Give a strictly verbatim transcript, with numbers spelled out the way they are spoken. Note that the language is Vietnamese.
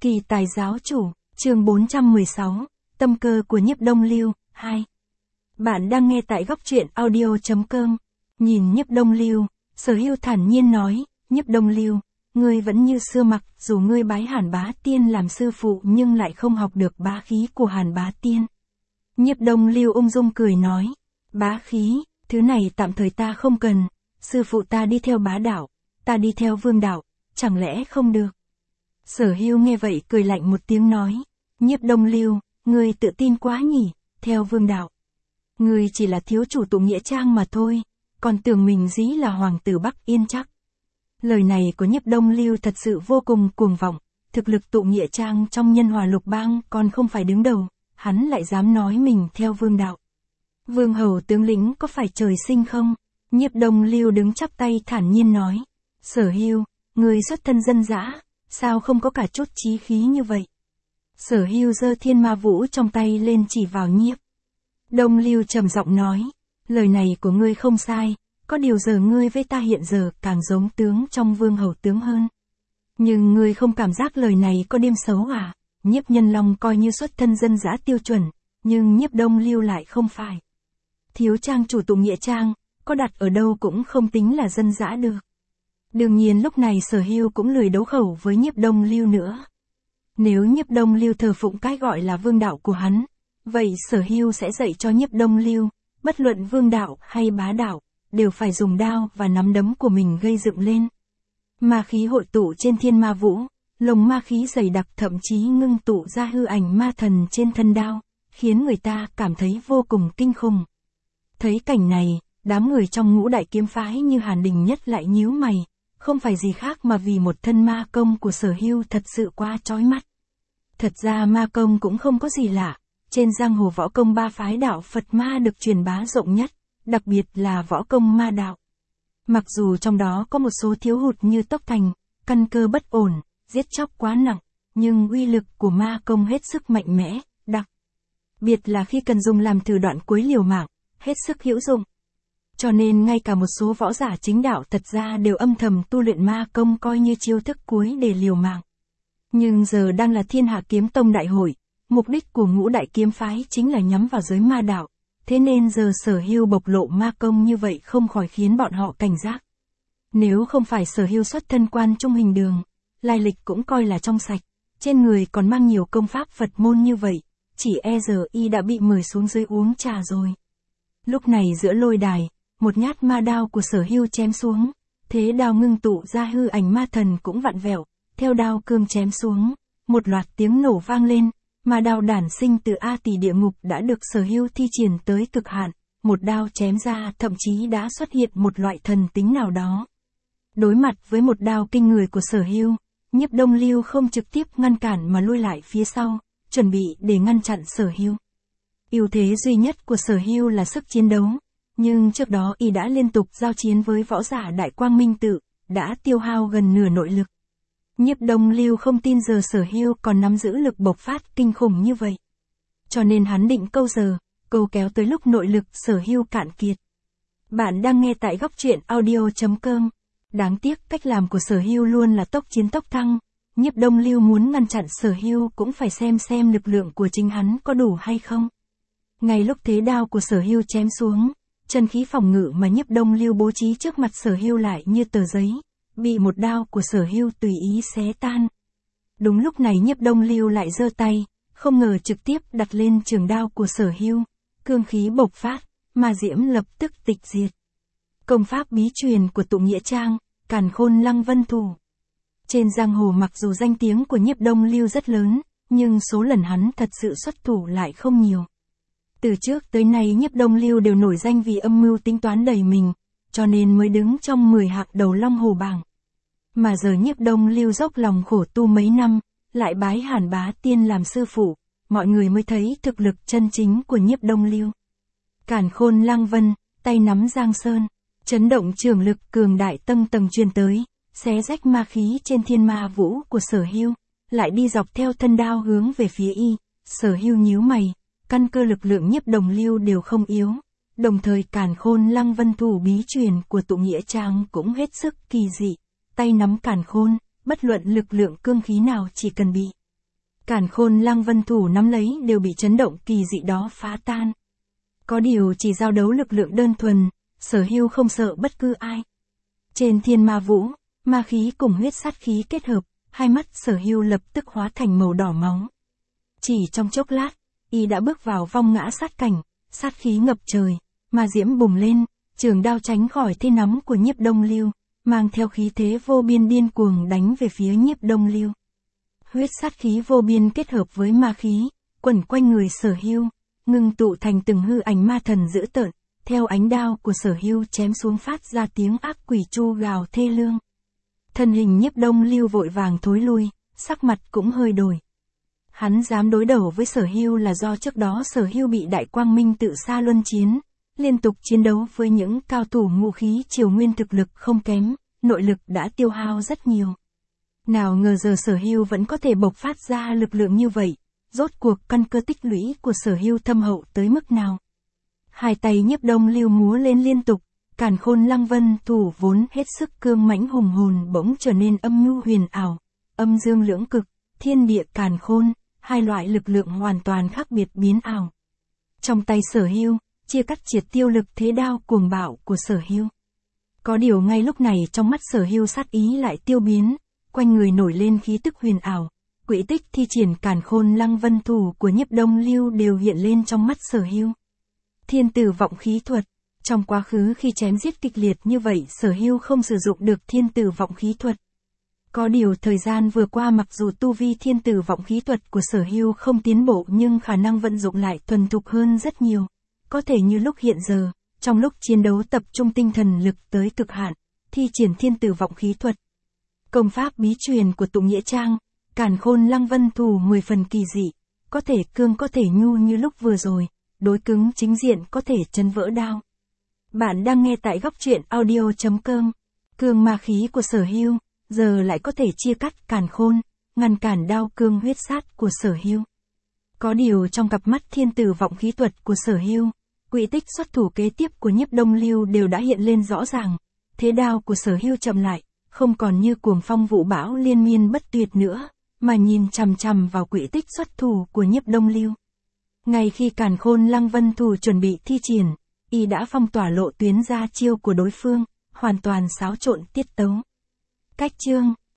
Kỳ tài giáo chủ, chương bốn trăm mười sáu, tâm cơ của Nhiếp Đông Lưu, hai. Bạn đang nghe tại góc truyện audio chấm com. Nhìn Nhiếp Đông Lưu, Sở Hưu thản nhiên nói, Nhiếp Đông Lưu, ngươi vẫn như xưa mặc dù ngươi bái Hàn Bá Tiên làm sư phụ nhưng lại không học được bá khí của Hàn Bá Tiên. Nhiếp Đông Lưu ung dung cười nói, bá khí, thứ này tạm thời ta không cần, sư phụ ta đi theo bá đạo, ta đi theo vương đạo, chẳng lẽ không được? Sở Hưu nghe vậy cười lạnh một tiếng nói, Nhiếp Đông Lưu, ngươi tự tin quá nhỉ, theo vương đạo. Ngươi chỉ là thiếu chủ tụ nghĩa trang mà thôi, còn tưởng mình dĩ là hoàng tử Bắc Yên chắc. Lời này của Nhiếp Đông Lưu thật sự vô cùng cuồng vọng, thực lực tụ nghĩa trang trong nhân hòa lục bang còn không phải đứng đầu, hắn lại dám nói mình theo vương đạo. Vương hầu tướng lĩnh có phải trời sinh không? Nhiếp Đông Lưu đứng chắp tay thản nhiên nói, Sở Hưu, ngươi xuất thân dân dã, sao không có cả chút chí khí như vậy? Sở Hưu giơ thiên ma vũ trong tay lên chỉ vào Nhiếp Đông Lưu trầm giọng nói, lời này của ngươi không sai, có điều giờ ngươi với ta hiện giờ càng giống tướng trong vương hầu tướng hơn. Nhưng ngươi không cảm giác lời này có đêm xấu à? Nhiếp Nhân Long coi như xuất thân dân dã tiêu chuẩn, nhưng Nhiếp Đông Lưu lại không phải. Thiếu trang chủ tụ nghĩa trang, có đặt ở đâu cũng không tính là dân dã được. Đương nhiên lúc này Sở Hưu cũng lười đấu khẩu với Nhiếp Đông Lưu nữa. Nếu Nhiếp Đông Lưu thờ phụng cái gọi là vương đạo của hắn, vậy Sở Hưu sẽ dạy cho Nhiếp Đông Lưu, bất luận vương đạo hay bá đạo, đều phải dùng đao và nắm đấm của mình gây dựng lên. Ma khí hội tụ trên thiên ma vũ, lồng ma khí dày đặc thậm chí ngưng tụ ra hư ảnh ma thần trên thân đao, khiến người ta cảm thấy vô cùng kinh khủng. Thấy cảnh này, đám người trong ngũ đại kiếm phái như Hàn Đình Nhất lại nhíu mày, không phải gì khác mà vì một thân ma công của Sở Hưu thật sự quá chói mắt. Thật ra ma công cũng không có gì lạ, trên giang hồ võ công ba phái đạo Phật ma được truyền bá rộng nhất, đặc biệt là võ công ma đạo. Mặc dù trong đó có một số thiếu hụt như tốc thành, căn cơ bất ổn, giết chóc quá nặng, nhưng uy lực của ma công hết sức mạnh mẽ, đặc biệt là khi cần dùng làm thử đoạn cuối liều mạng, hết sức hữu dụng. Cho nên ngay cả một số võ giả chính đạo thật ra đều âm thầm tu luyện ma công coi như chiêu thức cuối để liều mạng. Nhưng giờ đang là Thiên Hạ Kiếm Tông đại hội, mục đích của ngũ đại kiếm phái chính là nhắm vào giới ma đạo, thế nên giờ Sở Hưu bộc lộ ma công như vậy không khỏi khiến bọn họ cảnh giác. Nếu không phải Sở Hưu xuất thân quan trung hình đường, lai lịch cũng coi là trong sạch, trên người còn mang nhiều công pháp Phật môn như vậy, chỉ e giờ y đã bị mời xuống dưới uống trà rồi. Lúc này giữa lôi đài, một nhát ma đao của Sở Hưu chém xuống, thế đao ngưng tụ ra hư ảnh ma thần cũng vặn vẹo, theo đao cương chém xuống, một loạt tiếng nổ vang lên, ma đao đản sinh từ A Tỳ địa ngục đã được Sở Hưu thi triển tới cực hạn, một đao chém ra thậm chí đã xuất hiện một loại thần tính nào đó. Đối mặt với một đao kinh người của Sở Hưu, Nhiếp Đông Lưu không trực tiếp ngăn cản mà lui lại phía sau, chuẩn bị để ngăn chặn Sở Hưu. Ưu thế duy nhất của Sở Hưu là sức chiến đấu, nhưng trước đó y đã liên tục giao chiến với võ giả Đại Quang Minh Tự, đã tiêu hao gần nửa nội lực. Nhiếp Đông Lưu không tin giờ Sở Hưu còn nắm giữ lực bộc phát kinh khủng như vậy. Cho nên hắn định câu giờ, câu kéo tới lúc nội lực Sở Hưu cạn kiệt. Bạn đang nghe tại góc truyện audio chấm com. Đáng tiếc cách làm của Sở Hưu luôn là tốc chiến tốc thăng. Nhiếp Đông Lưu muốn ngăn chặn Sở Hưu cũng phải xem xem lực lượng của chính hắn có đủ hay không. Ngay lúc thế đao của Sở Hưu chém xuống, chân khí phòng ngự mà Nhiếp Đông Lưu bố trí trước mặt Sở Hưu lại như tờ giấy, bị một đao của Sở Hưu tùy ý xé tan. Đúng lúc này Nhiếp Đông Lưu lại giơ tay, không ngờ trực tiếp đặt lên trường đao của Sở Hưu, cương khí bộc phát, ma diễm lập tức tịch diệt. Công pháp bí truyền của tụ nghĩa trang, Càn Khôn Lăng Vân Thủ. Trên giang hồ mặc dù danh tiếng của Nhiếp Đông Lưu rất lớn, nhưng số lần hắn thật sự xuất thủ lại không nhiều. Từ trước tới nay Nhiếp Đông Lưu đều nổi danh vì âm mưu tính toán đầy mình, cho nên mới đứng trong mười hạng đầu Long Hồ bảng. Mà giờ Nhiếp Đông Lưu dốc lòng khổ tu mấy năm, lại bái Hàn Bá Tiên làm sư phụ, mọi người mới thấy thực lực chân chính của Nhiếp Đông Lưu. Càn Khôn Lăng Vân, tay nắm Giang Sơn, chấn động trường lực cường đại tầng tầng truyền tới, xé rách ma khí trên thiên ma vũ của Sở Hưu, lại đi dọc theo thân đao hướng về phía y. Sở Hưu nhíu mày, căn cơ lực lượng Nhiếp Đông Lưu đều không yếu. Đồng thời Càn Khôn Lăng Vân Thủ bí truyền của tụ nghĩa trang cũng hết sức kỳ dị, tay nắm càn khôn, bất luận lực lượng cương khí nào chỉ cần bị Càn khôn lăng vân thủ nắm lấy đều bị chấn động kỳ dị đó phá tan. Có điều chỉ giao đấu lực lượng đơn thuần, Sở Hưu không sợ bất cứ ai. Trên thiên ma vũ, ma khí cùng huyết sát khí kết hợp, hai mắt Sở Hưu lập tức hóa thành màu đỏ máu. Chỉ trong chốc lát, y đã bước vào vong ngã sát cảnh, sát khí ngập trời, ma diễm bùng lên, trường đao tránh khỏi thế nắm của Nhiếp Đông Lưu, mang theo khí thế vô biên điên cuồng đánh về phía Nhiếp Đông Lưu. Huyết sát khí vô biên kết hợp với ma khí, quẩn quanh người Sở Hưu, ngưng tụ thành từng hư ảnh ma thần dữ tợn, theo ánh đao của Sở Hưu chém xuống phát ra tiếng ác quỷ chu gào thê lương. Thân hình Nhiếp Đông Lưu vội vàng thối lui, sắc mặt cũng hơi đổi. Hắn dám đối đầu với Sở Hưu là do trước đó Sở Hưu bị Đại Quang Minh tự xa luân chiến, liên tục chiến đấu với những cao thủ ngũ khí triều nguyên thực lực không kém, nội lực đã tiêu hao rất nhiều. Nào ngờ giờ Sở Hưu vẫn có thể bộc phát ra lực lượng như vậy, rốt cuộc căn cơ tích lũy của Sở Hưu thâm hậu tới mức nào. Hai tay Nhiếp Đông Lưu múa lên liên tục, Càn khôn lăng vân thủ vốn hết sức cương mãnh hùng hồn bỗng trở nên âm nhu huyền ảo, âm dương lưỡng cực, thiên địa càn khôn, hai loại lực lượng hoàn toàn khác biệt biến ảo. Trong tay Sở Hưu, chia cắt triệt tiêu lực thế đao cuồng bạo của Sở Hưu. Có điều ngay lúc này trong mắt Sở Hưu sát ý lại tiêu biến, quanh người nổi lên khí tức huyền ảo, quỹ tích thi triển Càn khôn lăng vân thủ của Nhiếp Đông Lưu đều hiện lên trong mắt Sở Hưu. Thiên tử vọng khí thuật, trong quá khứ khi chém giết kịch liệt như vậy Sở Hưu không sử dụng được thiên tử vọng khí thuật. Có điều thời gian vừa qua mặc dù tu vi thiên tử vọng khí thuật của Sở Hưu không tiến bộ nhưng khả năng vận dụng lại thuần thục hơn rất nhiều. Có thể như lúc hiện giờ, trong lúc chiến đấu tập trung tinh thần lực tới cực hạn, thi triển thiên tử vọng khí thuật. Công pháp bí truyền của Tụng Nghĩa Trang, Càn khôn lăng vân thủ mười phần kỳ dị, có thể cương có thể nhu như lúc vừa rồi, đối cứng chính diện có thể chấn vỡ đao. Bạn đang nghe tại góc truyện audio chấm com. Cương ma khí của Sở Hưu, giờ lại có thể chia cắt càn khôn, ngăn cản đao cương huyết sát của Sở Hưu. Có điều trong cặp mắt thiên tử vọng khí thuật của Sở Hưu, quỹ tích xuất thủ kế tiếp của Nhiếp Đông Lưu đều đã hiện lên rõ ràng. Thế đao của Sở Hưu chậm lại, không còn như cuồng phong vũ bão liên miên bất tuyệt nữa, mà nhìn chằm chằm vào quỹ tích xuất thủ của Nhiếp Đông Lưu. Ngay khi Càn khôn lăng vân thủ chuẩn bị thi triển, y đã phong tỏa lộ tuyến ra chiêu của đối phương, hoàn toàn xáo trộn tiết tấu. Cách chương